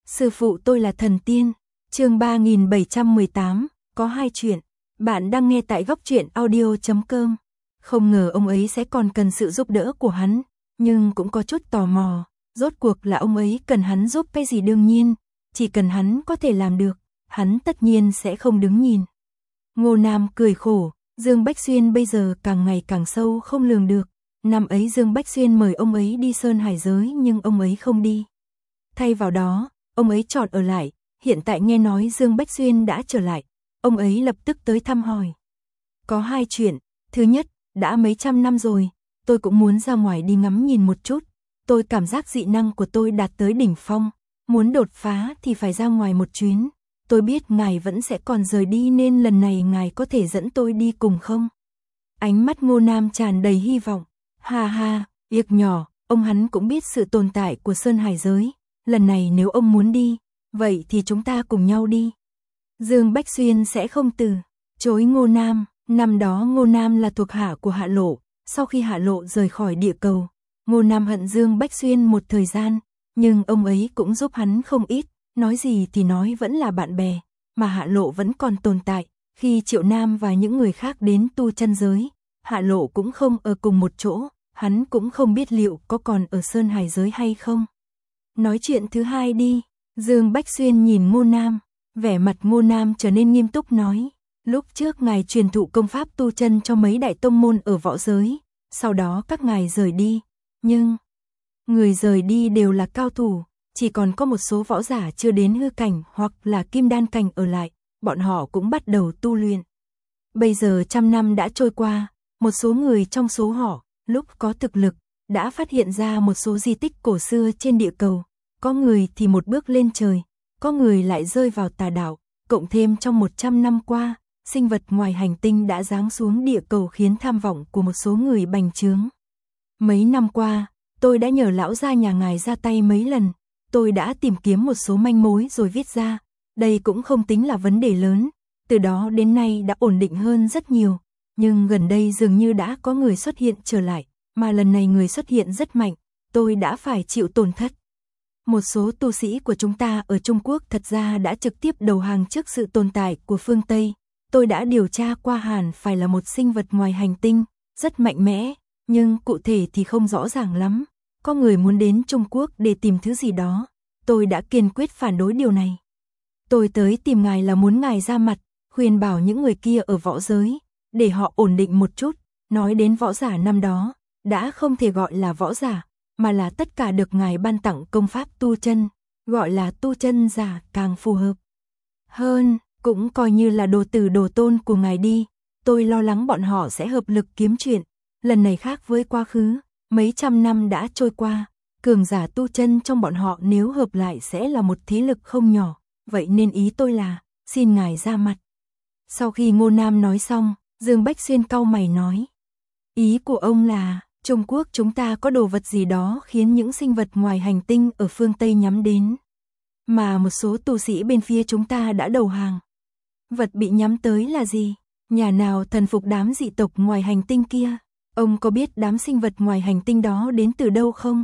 Sư phụ tôi là thần tiên. Chương 3718, có hai chuyện. Bạn đang nghe tại góc truyện audio.com. Không ngờ ông ấy sẽ còn cần sự giúp đỡ của hắn, nhưng cũng có chút tò mò, rốt cuộc là ông ấy cần hắn giúp cái gì. Đương nhiên, chỉ cần hắn có thể làm được, hắn tất nhiên sẽ không đứng nhìn. Ngô Nam cười khổ, Dương Bách Xuyên bây giờ càng ngày càng sâu không lường được. Năm ấy Dương Bách Xuyên mời ông ấy đi Sơn Hải giới nhưng ông ấy không đi. Thay vào đó, ông ấy chọn ở lại, hiện tại nghe nói Dương Bách Xuyên đã trở lại, ông ấy lập tức tới thăm hỏi. Có hai chuyện, thứ nhất, đã mấy trăm năm rồi, tôi cũng muốn ra ngoài đi ngắm nhìn một chút, tôi cảm giác dị năng của tôi đạt tới đỉnh phong, muốn đột phá thì phải ra ngoài một chuyến, tôi biết ngài vẫn sẽ còn rời đi nên lần này ngài có thể dẫn tôi đi cùng không? Ánh mắt Ngô Nam tràn đầy hy vọng, ha ha, yếc nhỏ, ông hắn cũng biết sự tồn tại của Sơn Hải giới, lần này nếu ông muốn đi, vậy thì chúng ta cùng nhau đi. Dương Bách Xuyên sẽ không từ chối Ngô Nam, năm đó Ngô Nam là thuộc hạ của Hạ Lộ, sau khi Hạ Lộ rời khỏi địa cầu, Ngô Nam hận Dương Bách Xuyên một thời gian, nhưng ông ấy cũng giúp hắn không ít, nói gì thì nói vẫn là bạn bè, mà Hạ Lộ vẫn còn tồn tại, khi Triệu Nam và những người khác đến tu chân giới, Hạ Lộ cũng không ở cùng một chỗ, hắn cũng không biết liệu có còn ở Sơn Hải giới hay không. Nói chuyện thứ hai đi, Dương Bách Xuyên nhìn Ngô Nam, vẻ mặt Ngô Nam trở nên nghiêm túc nói, lúc trước ngài truyền thụ công pháp tu chân cho mấy đại tông môn ở võ giới, sau đó các ngài rời đi, nhưng người rời đi đều là cao thủ, chỉ còn có một số võ giả chưa đến hư cảnh hoặc là kim đan cảnh ở lại, bọn họ cũng bắt đầu tu luyện. Bây giờ trăm năm đã trôi qua, một số người trong số họ, lúc có thực lực, đã phát hiện ra một số di tích cổ xưa trên địa cầu, có người thì một bước lên trời, có người lại rơi vào tà đạo, cộng thêm trong 100 năm qua, sinh vật ngoài hành tinh đã giáng xuống địa cầu khiến tham vọng của một số người bành trướng. Mấy năm qua, tôi đã nhờ lão gia nhà ngài ra tay mấy lần, tôi đã tìm kiếm một số manh mối rồi viết ra, đây cũng không tính là vấn đề lớn, từ đó đến nay đã ổn định hơn rất nhiều, nhưng gần đây dường như đã có người xuất hiện trở lại, mà lần này người xuất hiện rất mạnh, tôi đã phải chịu tổn thất. Một số tu sĩ của chúng ta ở Trung Quốc thật ra đã trực tiếp đầu hàng trước sự tồn tại của phương Tây. Tôi đã điều tra qua hẳn phải là một sinh vật ngoài hành tinh, rất mạnh mẽ, nhưng cụ thể thì không rõ ràng lắm. Có người muốn đến Trung Quốc để tìm thứ gì đó, tôi đã kiên quyết phản đối điều này. Tôi tới tìm ngài là muốn ngài ra mặt, khuyên bảo những người kia ở võ giới, để họ ổn định một chút. Nói đến võ giả năm đó, đã không thể gọi là võ giả, mà là tất cả được ngài ban tặng công pháp tu chân, gọi là tu chân giả càng phù hợp hơn, cũng coi như là đồ tử đồ tôn của ngài đi. Tôi lo lắng bọn họ sẽ hợp lực kiếm chuyện, lần này khác với quá khứ, mấy trăm năm đã trôi qua, cường giả tu chân trong bọn họ nếu hợp lại sẽ là một thế lực không nhỏ, vậy nên ý tôi là, xin ngài ra mặt. Sau khi Ngô Nam nói xong, Dương Bách Xuyên cau mày nói, ý của ông là, Trung Quốc chúng ta có đồ vật gì đó khiến những sinh vật ngoài hành tinh ở phương Tây nhắm đến, mà một số tu sĩ bên phía chúng ta đã đầu hàng. Vật bị nhắm tới là gì? Nhà nào thần phục đám dị tộc ngoài hành tinh kia? Ông có biết đám sinh vật ngoài hành tinh đó đến từ đâu không?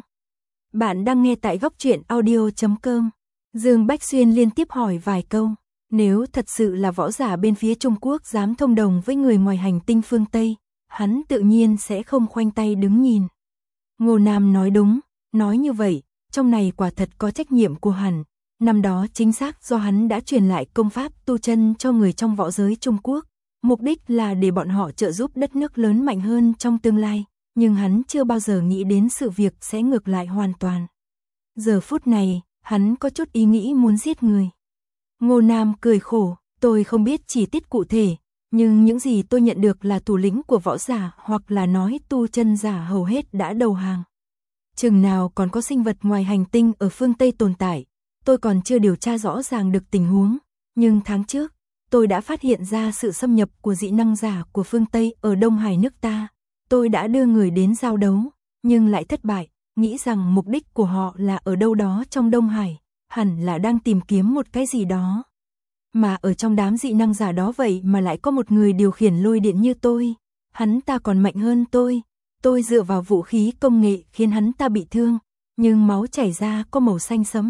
Bạn đang nghe tại góc truyện audio.com. Dương Bách Xuyên liên tiếp hỏi vài câu. Nếu thật sự là võ giả bên phía Trung Quốc dám thông đồng với người ngoài hành tinh phương Tây, hắn tự nhiên sẽ không khoanh tay đứng nhìn. Ngô Nam nói đúng, nói như vậy, trong này quả thật có trách nhiệm của hắn. Năm đó chính xác do hắn đã truyền lại công pháp tu chân cho người trong võ giới Trung Quốc, mục đích là để bọn họ trợ giúp đất nước lớn mạnh hơn trong tương lai, nhưng hắn chưa bao giờ nghĩ đến sự việc sẽ ngược lại hoàn toàn. Giờ phút này, hắn có chút ý nghĩ muốn giết người. Ngô Nam cười khổ, tôi không biết chi tiết cụ thể, nhưng những gì tôi nhận được là thủ lĩnh của võ giả hoặc là nói tu chân giả hầu hết đã đầu hàng. Chừng nào còn có sinh vật ngoài hành tinh ở phương Tây tồn tại, tôi còn chưa điều tra rõ ràng được tình huống, nhưng tháng trước, tôi đã phát hiện ra sự xâm nhập của dị năng giả của phương Tây ở Đông Hải nước ta. Tôi đã đưa người đến giao đấu, nhưng lại thất bại, nghĩ rằng mục đích của họ là ở đâu đó trong Đông Hải, hẳn là đang tìm kiếm một cái gì đó. Mà ở trong đám dị năng giả đó vậy mà lại có một người điều khiển lôi điện như tôi, hắn ta còn mạnh hơn tôi dựa vào vũ khí công nghệ khiến hắn ta bị thương, nhưng máu chảy ra có màu xanh sẫm,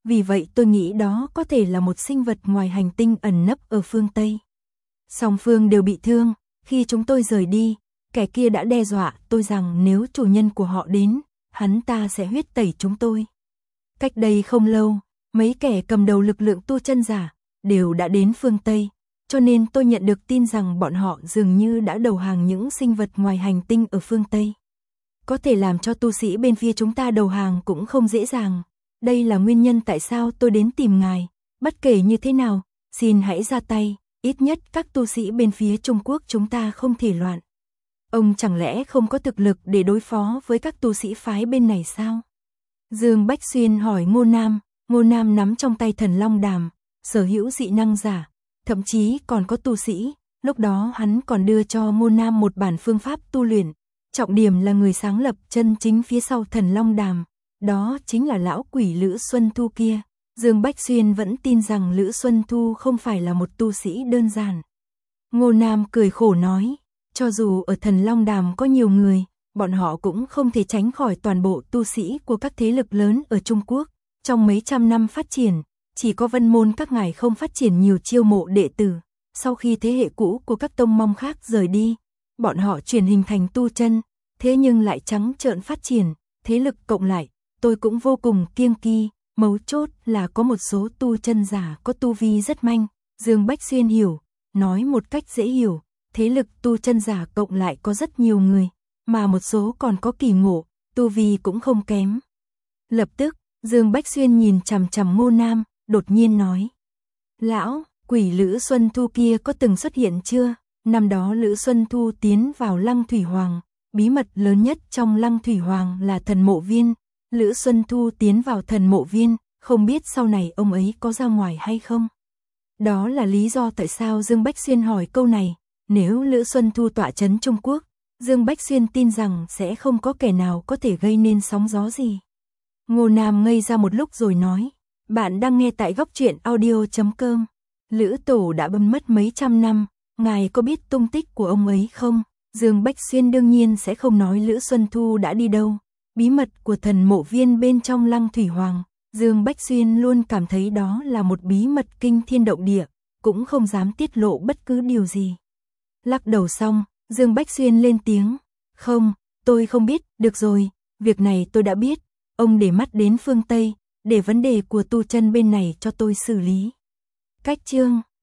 vì vậy tôi nghĩ đó có thể là một sinh vật ngoài hành tinh ẩn nấp ở phương Tây. Song phương đều bị thương, khi chúng tôi rời đi, kẻ kia đã đe dọa tôi rằng nếu chủ nhân của họ đến, hắn ta sẽ huyết tẩy chúng tôi. Cách đây không lâu, mấy kẻ cầm đầu lực lượng tu chân giả đều đã đến phương Tây, cho nên tôi nhận được tin rằng bọn họ dường như đã đầu hàng những sinh vật ngoài hành tinh ở phương Tây. Có thể làm cho tu sĩ bên phía chúng ta đầu hàng cũng không dễ dàng. Đây là nguyên nhân tại sao tôi đến tìm ngài. Bất kể như thế nào, xin hãy ra tay, ít nhất các tu sĩ bên phía Trung Quốc chúng ta không thể loạn. Ông chẳng lẽ không có thực lực để đối phó với các tu sĩ phái bên này sao? Dương Bách Xuyên hỏi Ngô Nam. Ngô Nam nắm trong tay Thần Long Đàm, sở hữu dị năng giả, thậm chí còn có tu sĩ. Lúc đó hắn còn đưa cho Ngô Nam một bản phương pháp tu luyện. Trọng điểm là người sáng lập chân chính phía sau Thần Long Đàm, đó chính là lão quỷ Lữ Xuân Thu kia. Dương Bách Xuyên vẫn tin rằng Lữ Xuân Thu không phải là một tu sĩ đơn giản. Ngô Nam cười khổ nói, cho dù ở Thần Long Đàm có nhiều người, bọn họ cũng không thể tránh khỏi toàn bộ tu sĩ của các thế lực lớn ở Trung Quốc. Trong mấy trăm năm phát triển, chỉ có Vân Môn các ngài không phát triển nhiều chiêu mộ đệ tử. Sau khi thế hệ cũ của các tông mong khác rời đi, bọn họ chuyển hình thành tu chân, thế nhưng lại trắng trợn phát triển, thế lực cộng lại, tôi cũng vô cùng kiêng kỵ, mấu chốt là có một số tu chân giả có tu vi rất manh. Dương Bách Xuyên hiểu, nói một cách dễ hiểu, thế lực tu chân giả cộng lại có rất nhiều người, mà một số còn có kỳ ngộ, tu vi cũng không kém. Lập tức, Dương Bách Xuyên nhìn chằm chằm Ngô Nam, đột nhiên nói, lão, quỷ Lữ Xuân Thu kia có từng xuất hiện chưa? Năm đó Lữ Xuân Thu tiến vào Lăng Thủy Hoàng, bí mật lớn nhất trong Lăng Thủy Hoàng là thần mộ viên. Lữ Xuân Thu tiến vào thần mộ viên, không biết sau này ông ấy có ra ngoài hay không. Đó là lý do tại sao Dương Bách Xuyên hỏi câu này. Nếu Lữ Xuân Thu tọa trấn Trung Quốc, Dương Bách Xuyên tin rằng sẽ không có kẻ nào có thể gây nên sóng gió gì. Ngô Nam ngây ra một lúc rồi nói, bạn đang nghe tại Góc Truyện Audio.com. Lữ Tổ đã bầm mất mấy trăm năm, ngài có biết tung tích của ông ấy không? Dương Bách Xuyên đương nhiên sẽ không nói Lữ Xuân Thu đã đi đâu. Bí mật của thần mộ viên bên trong Lăng Thủy Hoàng, Dương Bách Xuyên luôn cảm thấy đó là một bí mật kinh thiên động địa, cũng không dám tiết lộ bất cứ điều gì. Lắc đầu xong, Dương Bách Xuyên lên tiếng, không, tôi không biết, được rồi, việc này tôi đã biết, ông để mắt đến phương Tây, để vấn đề của tu chân bên này cho tôi xử lý. Cách chương